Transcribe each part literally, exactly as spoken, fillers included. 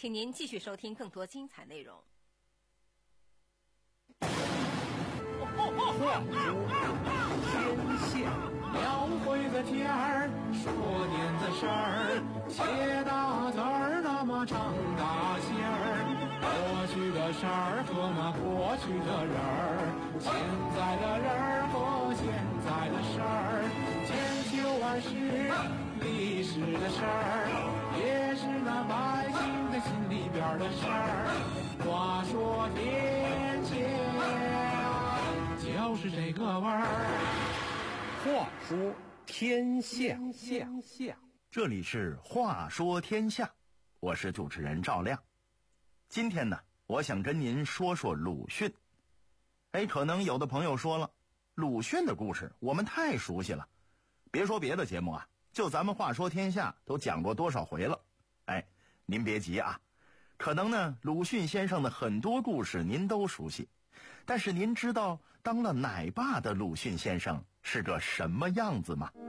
请您继续收听更多精彩内容。 话说天下， 描绘的天儿，说点子事儿，写大字儿，那么唱大戏儿。过去的事儿和那过去的人儿，现在的人儿和现在的事儿，千秋万世历史的事儿，也是那百姓的心里边的事儿。话说天下，就是这个味儿。 话说天下， 这里是话说天下，我是主持人赵亮。今天呢，我想跟您说说鲁迅。哎，可能有的朋友说了，鲁迅的故事我们太熟悉了，别说别的节目啊，就咱们话说天下都讲过多少回了。哎，您别急啊，可能呢，鲁迅先生的很多故事您都熟悉，但是您知道当了奶爸的鲁迅先生是个什么样子吗？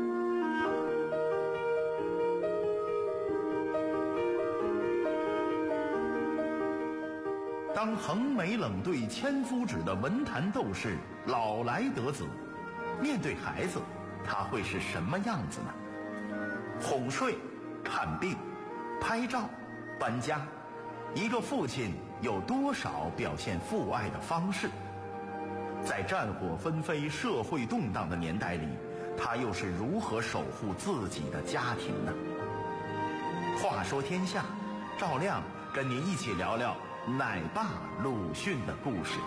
当横眉冷对千夫指的文坛斗士老来得子，面对孩子他会是什么样子呢？哄睡、看病、拍照、搬家，一个父亲有多少表现父爱的方式？在战火纷飞、社会动荡的年代里，他又是如何守护自己的家庭呢？话说天下，赵亮跟您一起聊聊奶爸鲁迅的故事。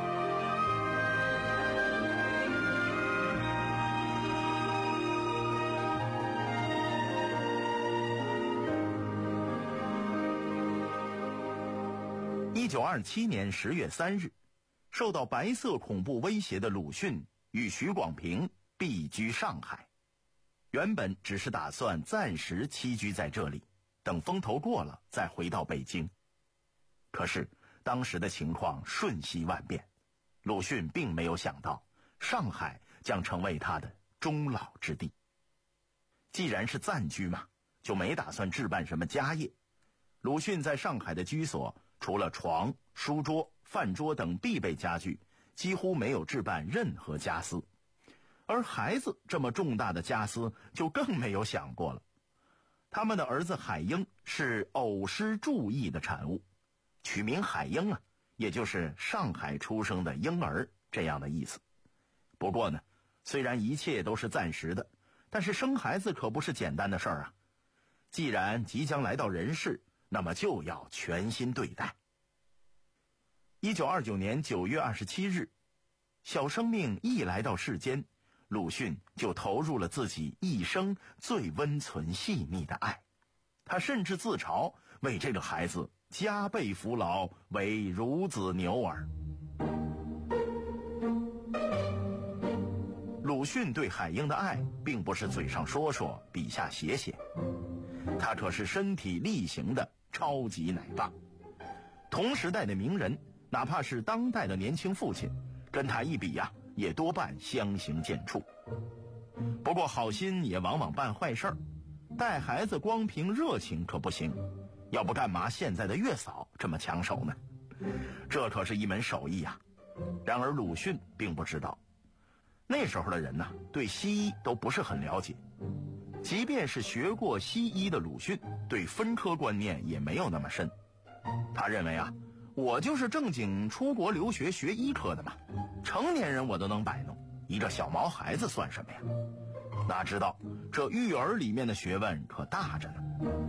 一九二七年十月三日，受到白色恐怖威胁的鲁迅与许广平避居上海。原本只是打算暂时栖居在这里，等风头过了再回到北京。可是当时的情况瞬息万变，鲁迅并没有想到上海将成为他的终老之地。既然是暂居嘛，就没打算置办什么家业。鲁迅在上海的居所，除了床、书桌、饭桌等必备家具，几乎没有置办任何家私。而孩子这么重大的家私就更没有想过了。他们的儿子海英是偶师注意的产物，取名海英啊，也就是上海出生的婴儿这样的意思。不过呢，虽然一切都是暂时的，但是生孩子可不是简单的事儿啊。既然即将来到人世，那么就要全心对待。一九二九年九月二十七日，小生命一来到世间，鲁迅就投入了自己一生最温存细腻的爱。他甚至自嘲为这个孩子加倍扶劳，为孺子牛耳。鲁迅对海英的爱并不是嘴上说说，笔下写写，他可是身体力行的超级奶爸。同时代的名人，哪怕是当代的年轻父亲，跟他一比呀、啊，也多半相形见绌。不过好心也往往办坏事儿，带孩子光凭热情可不行，要不干嘛现在的月嫂这么抢手呢？这可是一门手艺啊。然而鲁迅并不知道，那时候的人呢，对西医都不是很了解。即便是学过西医的鲁迅，对分科观念也没有那么深。他认为啊，我就是正经出国留学学医科的嘛，成年人我都能摆弄，一个小毛孩子算什么呀？哪知道这育儿里面的学问可大着呢。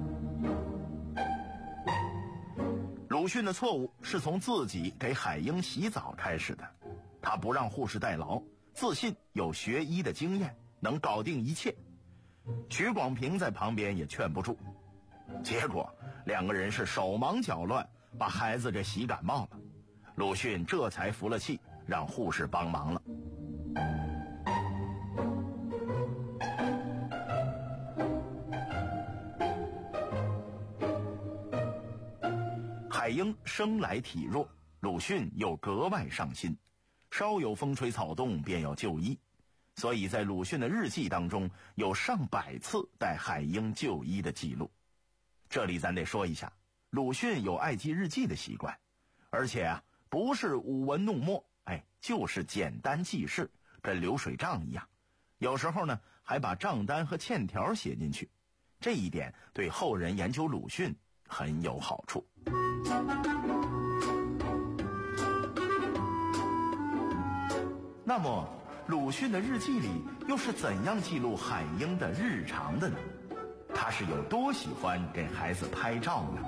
鲁迅的错误是从自己给海英洗澡开始的。他不让护士代劳，自信有学医的经验，能搞定一切。许广平在旁边也劝不住，结果两个人是手忙脚乱，把孩子给洗感冒了。鲁迅这才服了气，让护士帮忙了。海英生来体弱，鲁迅又格外上心，稍有风吹草动便要就医，所以在鲁迅的日记当中有上百次带海英就医的记录。这里咱得说一下， 鲁迅有爱记日记的习惯，而且啊，不是舞文弄墨，哎，就是简单记事，跟流水账一样。有时候呢，还把账单和欠条写进去，这一点对后人研究鲁迅很有好处。那么，鲁迅的日记里又是怎样记录海英的日常的呢？他是有多喜欢给孩子拍照呢？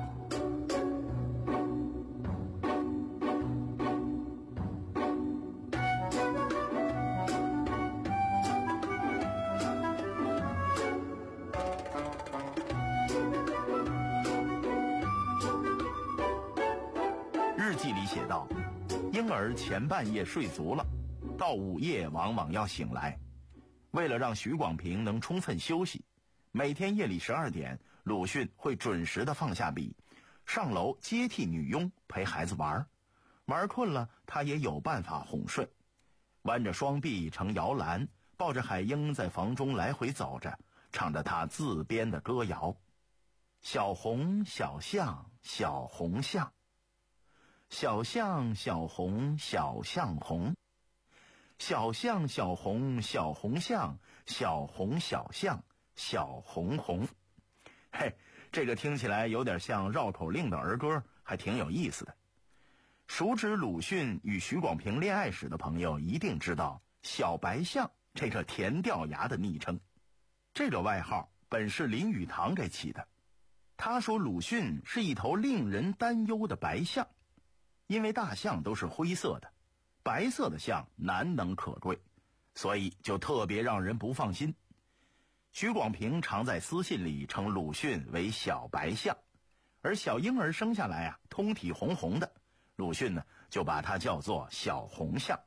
日记里写道，婴儿前半夜睡足了，到午夜往往要醒来。为了让许广平能充分休息，每天夜里十二点，鲁迅会准时的放下笔，上楼接替女佣陪孩子玩。玩困了，他也有办法哄睡。弯着双臂成摇篮，抱着海英在房中来回走着，唱着他自编的歌谣：小红小象小红象，小象小红小象红，小象小红小红象，小红小象小红红。嘿，这个听起来有点像绕口令的儿歌，还挺有意思的。熟知鲁迅与许广平恋爱史的朋友一定知道小白象这个甜掉牙的昵称，这个外号本是林语堂给起的。他说鲁迅是一头令人担忧的白象，因为大象都是灰色的，白色的象难能可贵，所以就特别让人不放心。许广平常在私信里称鲁迅为小白象，而小婴儿生下来啊，通体红红的，鲁迅呢就把它叫做小红象。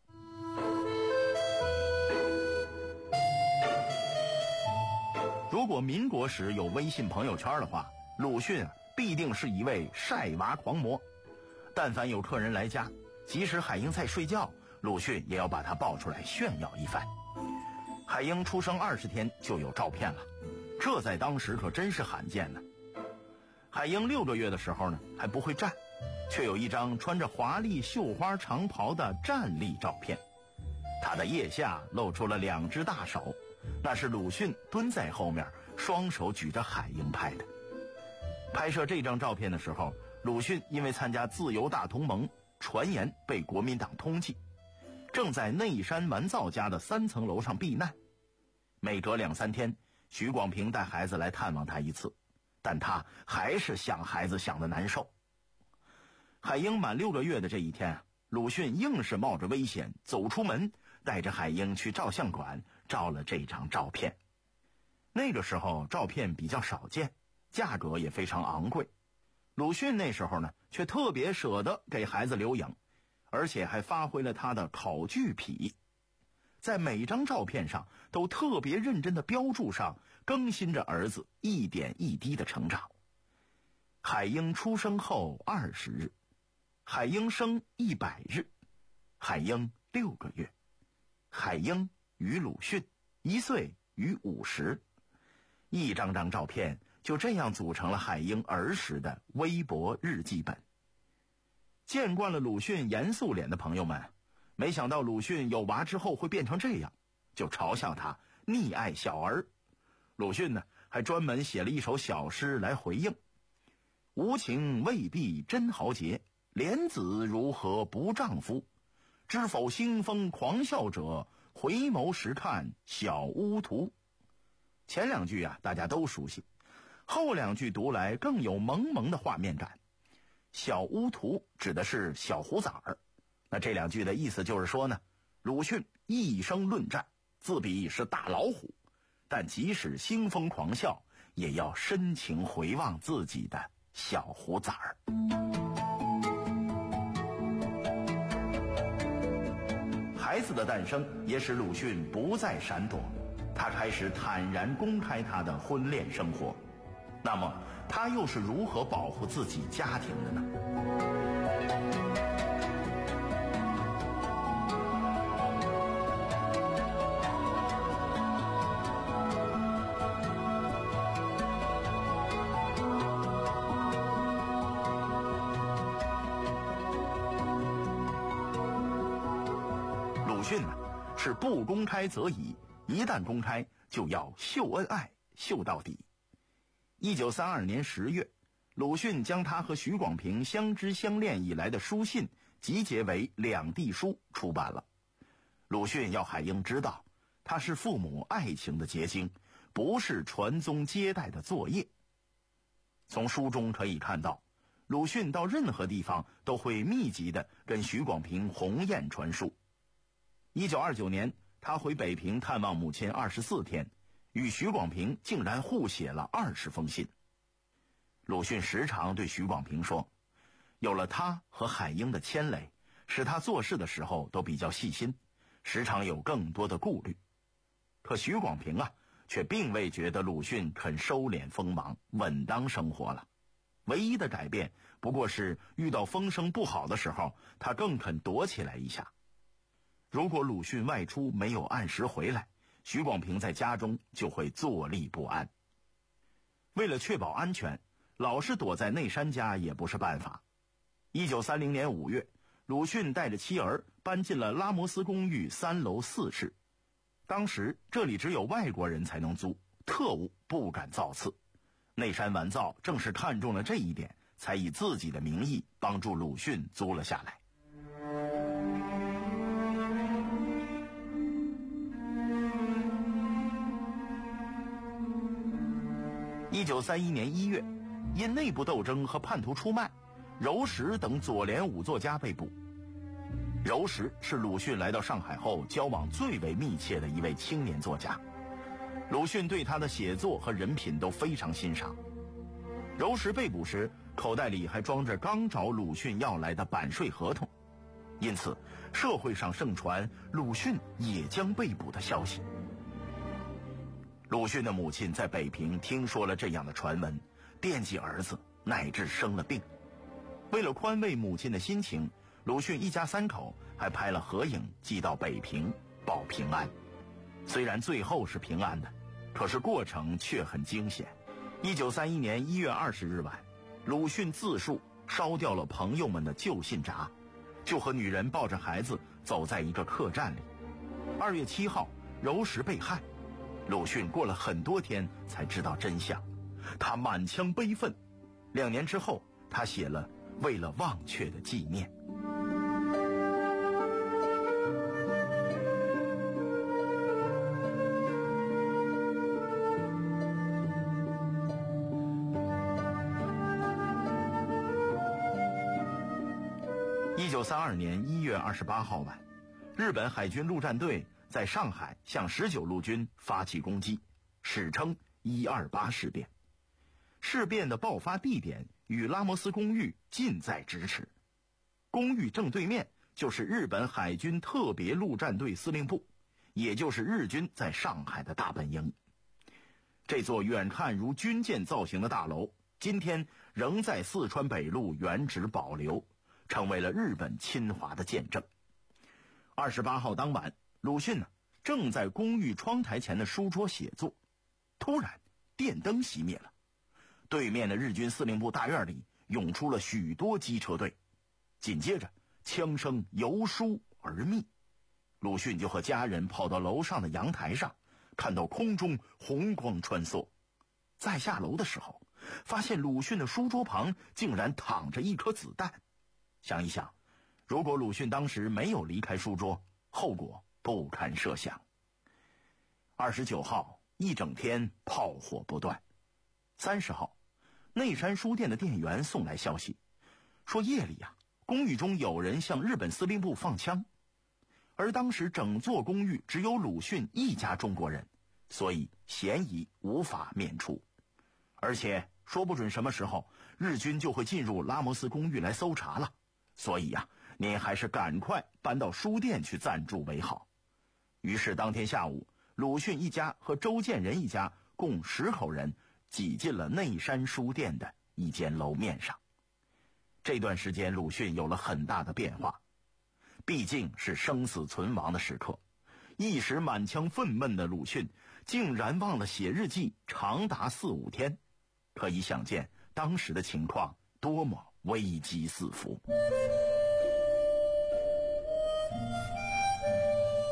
如果民国时有微信朋友圈的话，鲁迅啊必定是一位晒娃狂魔。但凡有客人来家，即使海英在睡觉，鲁迅也要把她抱出来炫耀一番。海英出生二十天就有照片了，这在当时可真是罕见呢。海英六个月的时候呢，还不会站，却有一张穿着华丽绣花长袍的站立照片。她的腋下露出了两只大手，那是鲁迅蹲在后面，双手举着海英拍的。拍摄这张照片的时候，鲁迅因为参加自由大同盟，传言被国民党通缉，正在内山完造家的三层楼上避难。每隔两三天，许广平带孩子来探望他一次，但他还是想孩子想得难受。海英满六个月的这一天，鲁迅硬是冒着危险走出门，带着海英去照相馆照了这张照片。那个时候照片比较少见，价格也非常昂贵。鲁迅那时候呢，却特别舍得给孩子留影，而且还发挥了他的考据癖，在每张照片上都特别认真地标注上更新着儿子一点一滴的成长。海英出生后二十日，海英生一百日，海英六个月，海英与鲁迅一岁与五十，一张张照片就这样组成了海英儿时的微薄日记本。见惯了鲁迅严肃脸的朋友们，没想到鲁迅有娃之后会变成这样，就嘲笑他溺爱小儿。鲁迅呢，还专门写了一首小诗来回应：无情未必真豪杰，莲子如何不丈夫？知否兴风狂笑者，回眸时看小乌图。前两句啊，大家都熟悉，后两句读来更有萌萌的画面感。小乌图指的是小虎崽儿，那这两句的意思就是说呢，鲁迅一生论战，自比是大老虎，但即使兴风狂笑，也要深情回望自己的小虎崽儿。孩子的诞生也使鲁迅不再闪躲，他开始坦然公开他的婚恋生活。那么他又是如何保护自己家庭的呢？ 迅呢，是不公开则已，一旦公开就要秀恩爱，秀到底。一九三二年十月，鲁迅将他和许广平相知相恋以来的书信集结为《两地书》出版了。鲁迅要海英知道，他是父母爱情的结晶，不是传宗接代的作业。从书中可以看到，鲁迅到任何地方都会密集地跟许广平鸿雁传书。一九二九年，他回北平探望母亲二十四天，与许广平竟然互写了二十封信。鲁迅时常对许广平说，有了他和海英的牵累，使他做事的时候都比较细心，时常有更多的顾虑。可许广平啊，却并未觉得鲁迅肯收敛锋芒，稳当生活了。唯一的改变不过是遇到风声不好的时候，他更肯躲起来一下。如果鲁迅外出没有按时回来，许广平在家中就会坐立不安。为了确保安全，老是躲在内山家也不是办法。一九三零年五月，鲁迅带着妻儿搬进了拉摩斯公寓三楼四室。当时这里只有外国人才能租，特务不敢造次。内山完造正是看中了这一点，才以自己的名义帮助鲁迅租了下来。一九三一年一月，因内部斗争和叛徒出卖，柔石等左联五作家被捕。柔石是鲁迅来到上海后交往最为密切的一位青年作家，鲁迅对他的写作和人品都非常欣赏。柔石被捕时，口袋里还装着刚找鲁迅要来的版税合同，因此社会上盛传鲁迅也将被捕的消息。鲁迅的母亲在北平听说了这样的传闻，惦记儿子，乃至生了病。为了宽慰母亲的心情，鲁迅一家三口还拍了合影寄到北平报平安。虽然最后是平安的，可是过程却很惊险。一九三一年一月二十日晚，鲁迅自述烧掉了朋友们的旧信札，就和女人抱着孩子走在一个客栈里。二月七号，柔石被害。鲁迅过了很多天才知道真相，他满腔悲愤。两年之后，他写了《为了忘却的纪念》。一九三二年一月二十八号晚，日本海军陆战队在上海向十九路军发起攻击，史称一二八事变。事变的爆发地点与拉摩斯公寓近在咫尺，公寓正对面就是日本海军特别陆战队司令部，也就是日军在上海的大本营。这座远看如军舰造型的大楼，今天仍在四川北路原址保留，成为了日本侵华的见证。二十八号当晚，鲁迅呢正在公寓窗台前的书桌写作，突然电灯熄灭了。对面的日军司令部大院里涌出了许多机车队，紧接着枪声由疏而密。鲁迅就和家人跑到楼上的阳台上，看到空中红光穿梭。再下楼的时候，发现鲁迅的书桌旁竟然躺着一颗子弹。想一想，如果鲁迅当时没有离开书桌，后果不堪设想。二十九号一整天炮火不断。三十号，内山书店的店员送来消息，说夜里啊，公寓中有人向日本司令部放枪。而当时整座公寓只有鲁迅一家中国人，所以嫌疑无法免除。而且说不准什么时候日军就会进入拉摩斯公寓来搜查了，所以呀、啊，您还是赶快搬到书店去暂住为好。于是当天下午，鲁迅一家和周建人一家共十口人挤进了内山书店的一间楼面上。这段时间鲁迅有了很大的变化，毕竟是生死存亡的时刻，一时满腔愤懑的鲁迅竟然忘了写日记长达四五天，可以想见当时的情况多么危机四伏。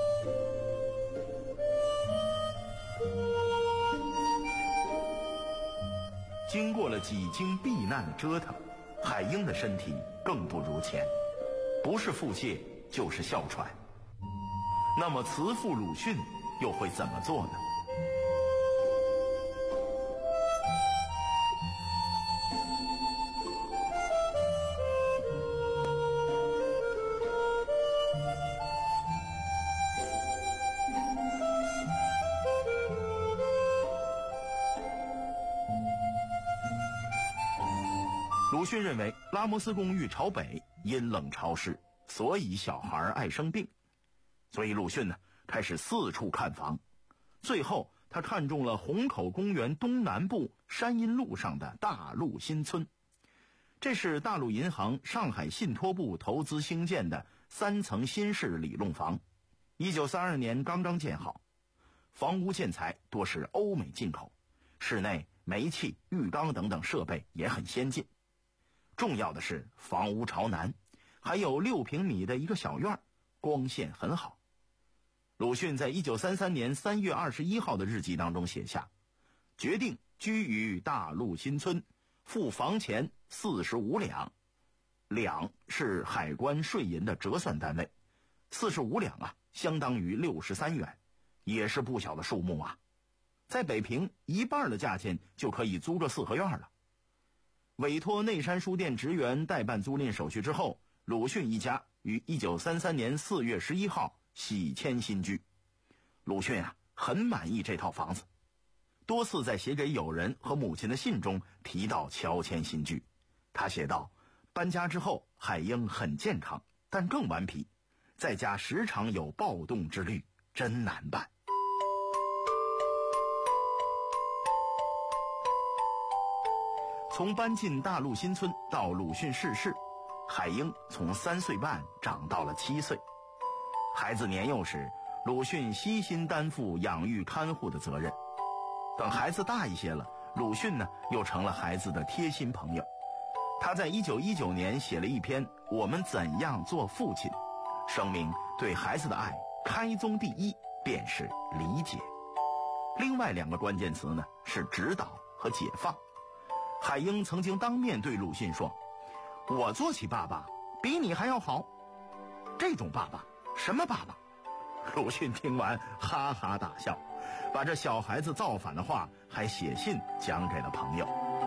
经过了几经避难的折腾，海英的身体更不如前，不是腹泻就是哮喘。那么慈父鲁迅又会怎么做呢？鲁迅认为拉摩斯公寓朝北，阴冷潮湿，所以小孩爱生病。所以鲁迅呢开始四处看房，最后他看中了虹口公园东南部山阴路上的大陆新村。这是大陆银行上海信托部投资兴建的三层新式里弄房，一九三二年刚刚建好。房屋建材多是欧美进口，室内煤气、浴缸等等设备也很先进。重要的是房屋朝南，还有六平米的一个小院，光线很好。鲁迅在一九三三年三月二十一号的日记当中写下，决定居于大陆新村，付房钱四十五两，两是海关税银的折算单位，四十五两啊，相当于六十三元，也是不小的数目啊。在北平，一半的价钱就可以租个四合院了。委托内山书店职员代办租赁手续之后，鲁迅一家于一九三三年四月十一号喜迁新居。鲁迅啊，很满意这套房子，多次在写给友人和母亲的信中提到乔迁新居。他写道：搬家之后，海英很健康，但更顽皮，在家时常有暴动之虑，真难办。从搬进大陆新村到鲁迅逝世，海英从三岁半长到了七岁。孩子年幼时，鲁迅悉心担负养育看护的责任。等孩子大一些了，鲁迅呢又成了孩子的贴心朋友。他在一九一九年写了一篇《我们怎样做父亲》，声明对孩子的爱开宗第一便是理解。另外两个关键词呢是指导和解放。海英曾经当面对鲁迅说：我做起爸爸比你还要好。这种爸爸，什么爸爸？鲁迅听完哈哈大笑，把这小孩子造反的话还写信讲给了朋友。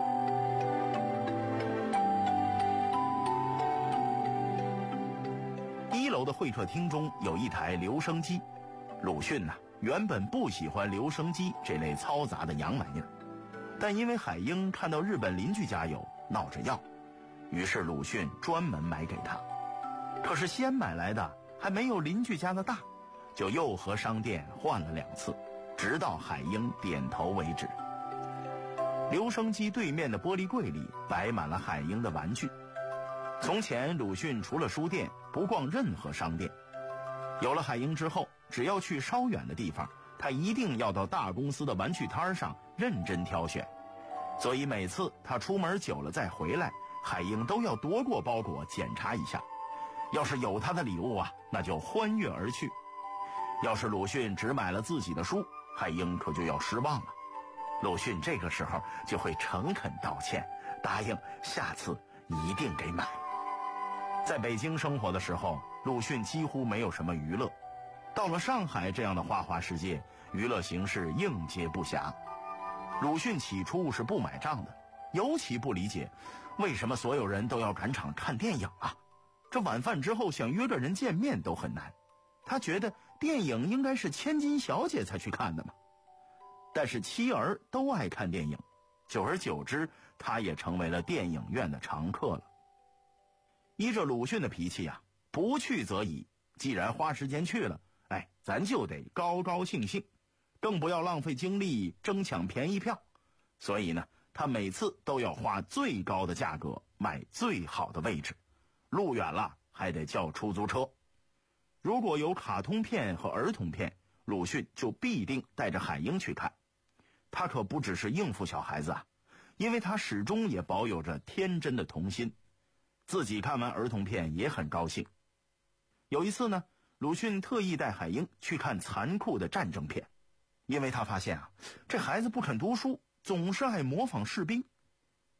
一楼的会客厅中有一台留声机，鲁迅呢、啊、原本不喜欢留声机这类嘈杂的洋玩意儿，但因为海英看到日本邻居家有，闹着要，于是鲁迅专门买给他。可是先买来的还没有邻居家的大，就又和商店换了两次，直到海英点头为止。留声机对面的玻璃柜里摆满了海英的玩具。从前鲁迅除了书店不逛任何商店，有了海英之后，只要去稍远的地方，他一定要到大公司的玩具摊上认真挑选。所以每次他出门久了再回来，海英都要夺过包裹检查一下，要是有他的礼物啊，那就欢跃而去。要是鲁迅只买了自己的书，海英可就要失望了。鲁迅这个时候就会诚恳道歉，答应下次一定给买。在北京生活的时候，鲁迅几乎没有什么娱乐。到了上海这样的花花世界，娱乐形式应接不暇。鲁迅起初是不买账的，尤其不理解为什么所有人都要赶场看电影啊，这晚饭之后想约个人见面都很难。他觉得电影应该是千金小姐才去看的嘛。但是妻儿都爱看电影，久而久之，他也成为了电影院的常客了。依着鲁迅的脾气啊，不去则已，既然花时间去了，哎，咱就得高高兴兴，更不要浪费精力争抢便宜票。所以呢，他每次都要花最高的价格买最好的位置，路远了还得叫出租车。如果有卡通片和儿童片，鲁迅就必定带着海英去看。他可不只是应付小孩子啊，因为他始终也保有着天真的童心，自己看完儿童片也很高兴。有一次呢，鲁迅特意带海英去看残酷的战争片，因为他发现啊，这孩子不肯读书，总是爱模仿士兵，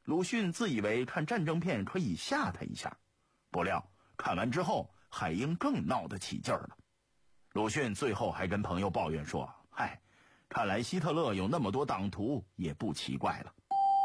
鲁迅自以为看战争片可以吓他一下，不料看完之后，海英更闹得起劲儿了。鲁迅最后还跟朋友抱怨说：“嗨，看来希特勒有那么多党徒也不奇怪了。”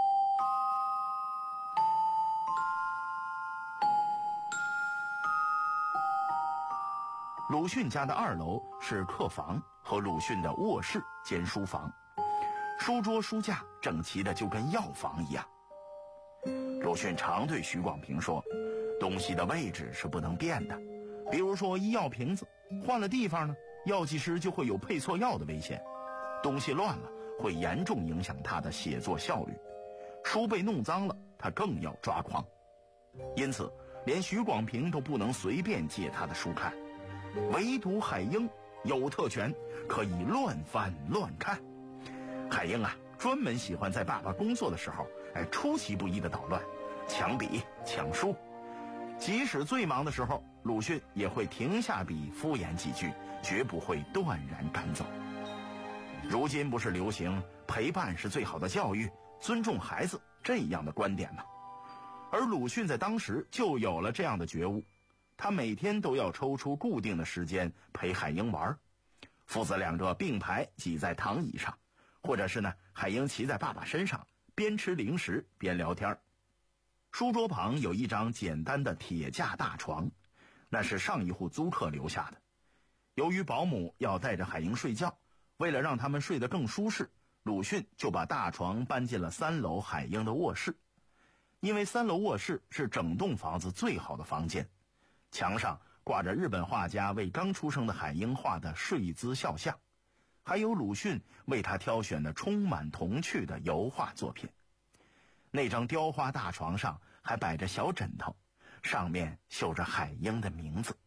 鲁迅家的二楼是客房和鲁迅的卧室兼书房，书桌书架整齐的就跟药房一样。鲁迅常对许广平说，东西的位置是不能变的，比如说医药瓶子换了地方呢，药剂师就会有配错药的危险，东西乱了会严重影响他的写作效率，书被弄脏了他更要抓狂。因此连许广平都不能随便借他的书看，唯独海英有特权，可以乱翻乱看。海英啊，专门喜欢在爸爸工作的时候，哎，出其不意的捣乱，抢笔抢书。即使最忙的时候，鲁迅也会停下笔敷衍几句，绝不会断然赶走。如今不是流行陪伴是最好的教育，尊重孩子这样的观点吗？而鲁迅在当时就有了这样的觉悟，他每天都要抽出固定的时间陪海英玩，父子两个并排挤在躺椅上，或者是呢，海英骑在爸爸身上，边吃零食边聊天。书桌旁有一张简单的铁架大床，那是上一户租客留下的。由于保姆要带着海英睡觉，为了让他们睡得更舒适，鲁迅就把大床搬进了三楼海英的卧室。因为三楼卧室是整栋房子最好的房间，墙上挂着日本画家为刚出生的海英画的睡姿肖像，还有鲁迅为他挑选的充满童趣的油画作品。那张雕花大床上还摆着小枕头，上面绣着海英的名字。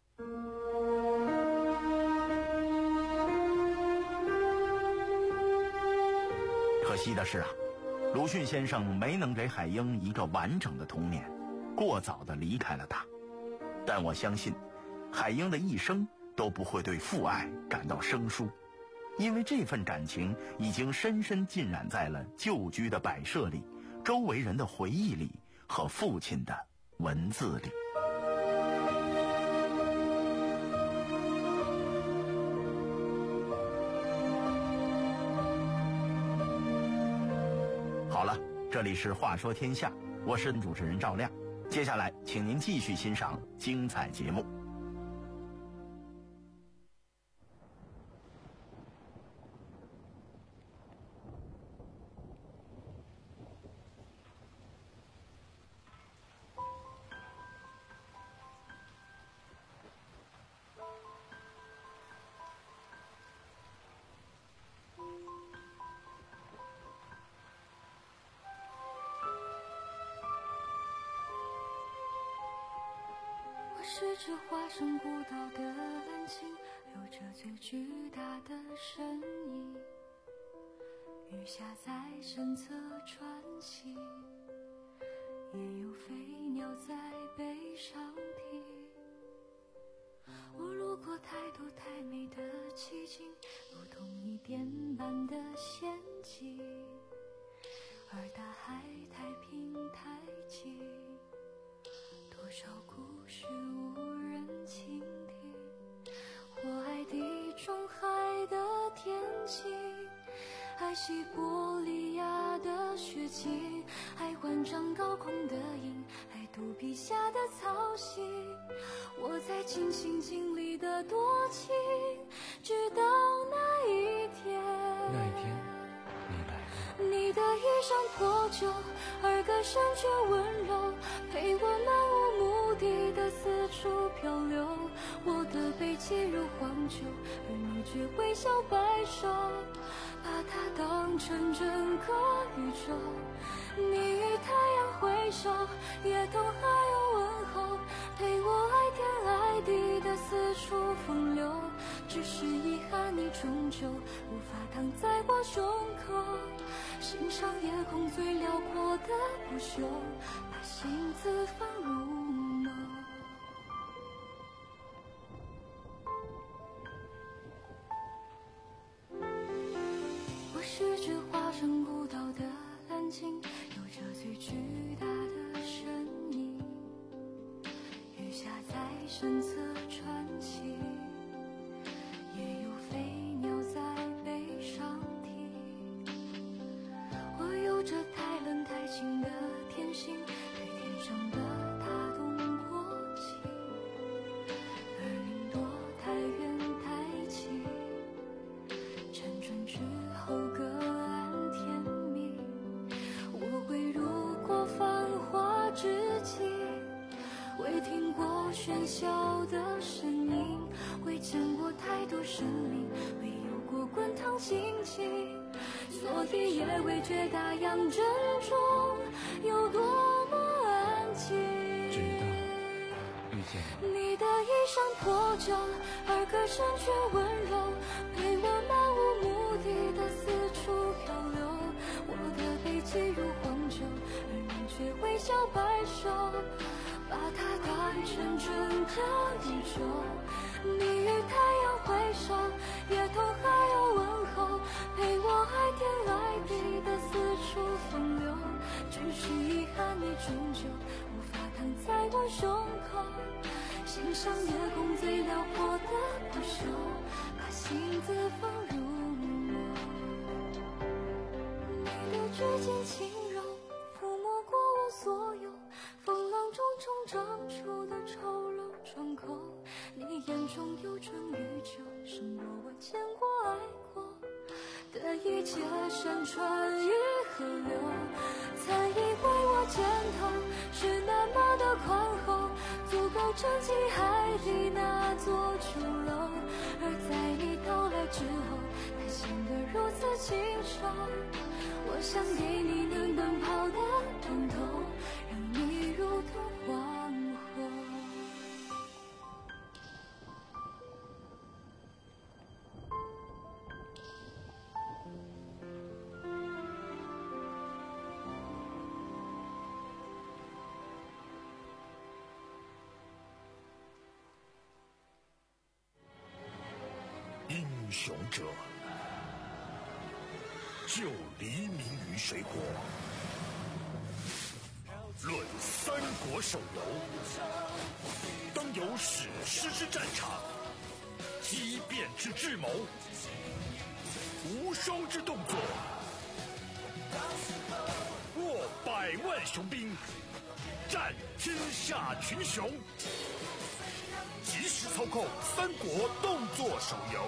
可惜的是啊，鲁迅先生没能给海英一个完整的童年，过早地离开了他。但我相信，海英的一生都不会对父爱感到生疏，因为这份感情已经深深浸染在了旧居的摆设里，周围人的回忆里和父亲的文字里。好了，这里是话说天下，我是主持人赵亮，接下来请您继续欣赏精彩节目。 是只化身孤岛的蓝鲸，有着最巨大的身影，鱼虾在身侧穿行，也有飞鸟在背上停。我路过太多太美的奇景，如同一点般的仙境，而大海太平太静，多少故事无人倾听。我爱地中海的天晴，爱西伯利亚的雪景，爱万丈高空的鹰，爱肚皮下的草溪。我在尽心尽力的多情，直到那一天， 那一天你来了， 你的衣裳破旧，而歌声却温柔，陪我漫无目的的四处漂流。我的背脊如黄酒，而你却微笑摆手，把它当成整个宇宙。你与太阳挥手，也同海鸥问候，陪我爱天爱地的四处风流。只是遗憾，你终究无法躺在我胸口，欣赏夜空最辽阔的不朽，把心字放入眸。我是只化身孤岛的蓝鲸，有着最巨身侧传奇，也有飞鸟在背上啼。我有着太冷太清的天性，对天上的他动过情，而云朵太远太轻，辗转之后各安天命。我未入过繁华之境，未听过喧嚣的声音，未见过太多生灵，未有过滚烫心情，所以也未觉大洋正中有多么安静。 直到遇见你， 你的衣衫破旧，而歌声却温柔，陪我漫无目的的四处漂流。我的背脊如黄酒，而你却微笑摆手，把它当成纯的宇宙。你与太阳挥手，夜头还有问候，陪我爱天爱地的四处风流。只是遗憾，你终究无法躺在我胸口，欣赏夜空最辽阔的不朽，把心字放入眸。你的指尖轻柔，抚摸过我所有风浪中冲撞出的丑陋窗口。你眼中有春与秋，胜过我见过爱过的一切山川与河流。曾以为我肩头是那么的宽厚，足够撑起海底那座琼楼，而在你到来之后，它显得如此清瘦。我想给你能奔跑的疼痛，让你如同皇后。 英雄者，就黎明于水火。论三国手游，当有史诗之战场，激变之智谋，无双之动作，握百万雄兵，战天下群雄。即时操控三国动作手游，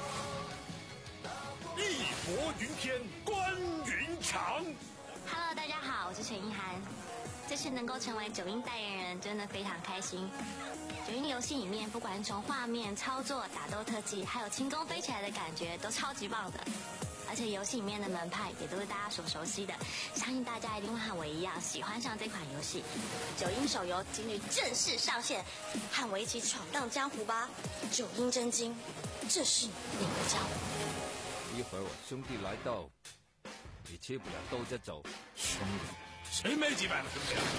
义薄云天，关云长。 Hello， 大家好，我是陈意涵。这次能够成为九阴代言人，真的非常开心。九阴游戏里面，不管是从画面、操作、打斗特技，还有轻功飞起来的感觉，都超级棒的。而且游戏里面的门派也都是大家所熟悉的，相信大家一定会和我一样喜欢上这款游戏。九阴手游今日正式上线，和我一起闯荡江湖吧！九阴真经，这是你的江湖。 一会儿我兄弟来到，你吃不了兜着走。 兄弟，谁没几百个兄弟啊？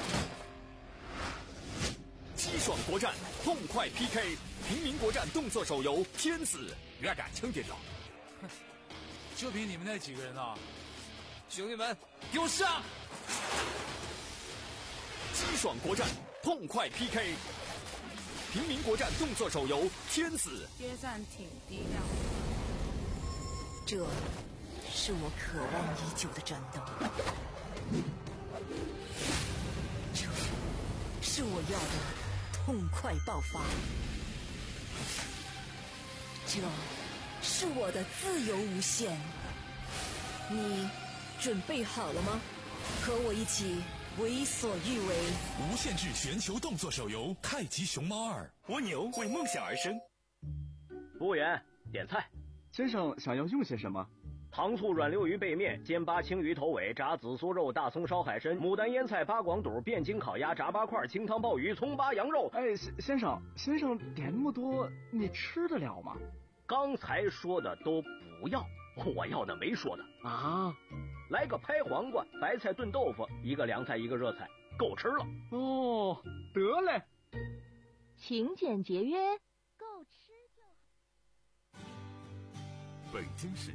激爽国战，痛快 P K， 平民国战动作手游《天子》，越敢轻点头。 就凭你们那几个人啊！ 兄弟们，给我上！ 激爽国战，痛快 P K， 平民国战动作手游《天子》。 约战挺低调。 这是我渴望已久的战斗，这是我要的痛快爆发，这是我的自由无限。你准备好了吗？和我一起为所欲为。 无限制全球动作手游《太极熊猫二》。 蜗牛为梦想而生。 服务员，点菜。 先生想要用些什么？ 糖醋软溜鱼背面、煎巴青鱼头尾、炸紫苏肉、大葱烧海参、牡丹腌菜、八广肚、汴京烤鸭、炸八块、清汤鲍鱼、葱巴羊肉。 哎，先生，先生点那么多，你吃得了吗？ 刚才说的都不要，我要的没说的啊。 来个拍黄瓜、白菜炖豆腐，一个凉菜一个热菜，够吃了。 哦，得嘞。 勤俭节约，够吃就好。 北京市